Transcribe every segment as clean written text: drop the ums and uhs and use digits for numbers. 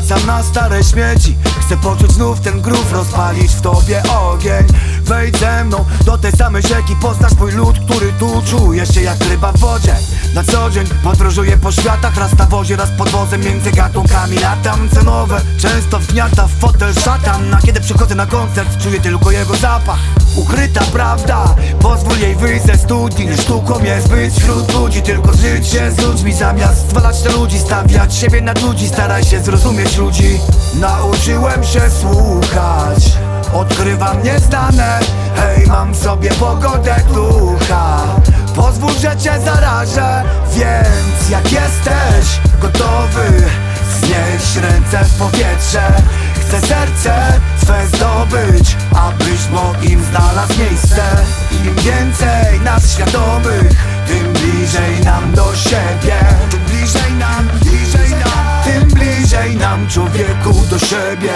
Wracam na stare śmieci, chcę poczuć znów ten grów, rozpalić w tobie ogień. Wejdź ze mną do tej samej rzeki, poznasz mój lud, który tu czuje się jak ryba w wodzie. Na co dzień podróżuję po światach, raz na wozie, raz pod wozem, między gatunkami latam. Co nowe często wgniata w fotel szatan, a kiedy przychodzę na koncert, czuję tylko jego zapach. Ukryta prawda, pozwól jej wyjść ze studni. Sztuką jest być wśród ludzi, tylko żyć się z ludźmi. Zamiast zwalać na ludzi, stawiać siebie nad ludzi. Staraj się zrozumieć ludzi. Nauczyłem się słuchać, odkrywam nieznane. Hej, mam w sobie pogodę ducha. Pozwól, że cię zarażę. Więc jak jesteś gotowy, znieś ręce w powietrze. Chcę serce swe zdobyć, abyś w moim znalazł miejsce. Im więcej nas świadomych, tym bliżej nam do siebie. Tym bliżej nam, bliżej nam, tym bliżej nam, człowieku, do siebie.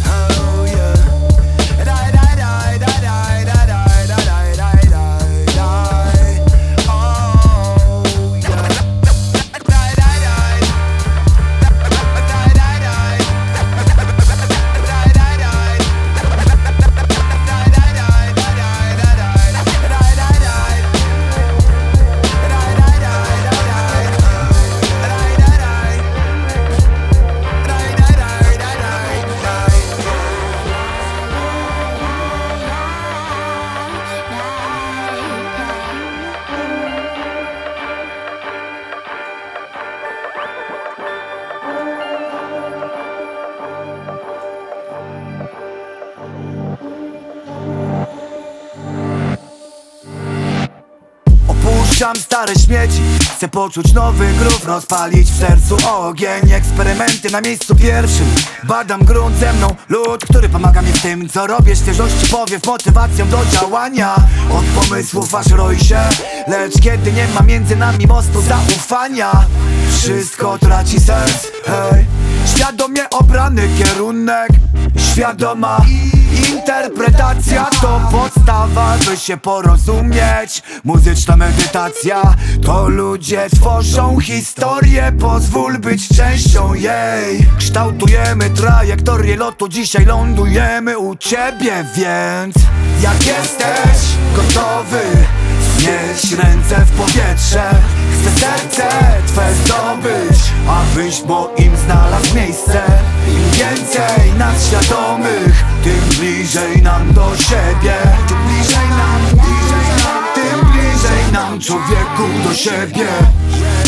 Opuszczam stare śmieci, chcę poczuć nowy grów, rozpalić w sercu ogień. Eksperymenty na miejscu pierwszym, badam grunt ze mną lud, który pomaga mi w tym, co robię. Świeżości powiew, motywacją do działania. Od pomysłów aż roi się, lecz kiedy nie ma między nami mostu zaufania, wszystko traci sens. Hej, świadomie obrany kierunek, świadoma interpretacja to podstawa, by się porozumieć. Muzyczna medytacja to ludzie tworzą historię, pozwól być częścią jej. Kształtujemy trajektorię lotu, dzisiaj lądujemy u ciebie. Więc jak jesteś gotowy, znieś ręce w powietrze. Chcę serce twe zdobyć, abyś w moim znalazł miejsce. Im więcej nas świadomych, tym bliżej nam do siebie. Tym bliżej nam, bliżej nam, tym bliżej nam, człowieku, do siebie.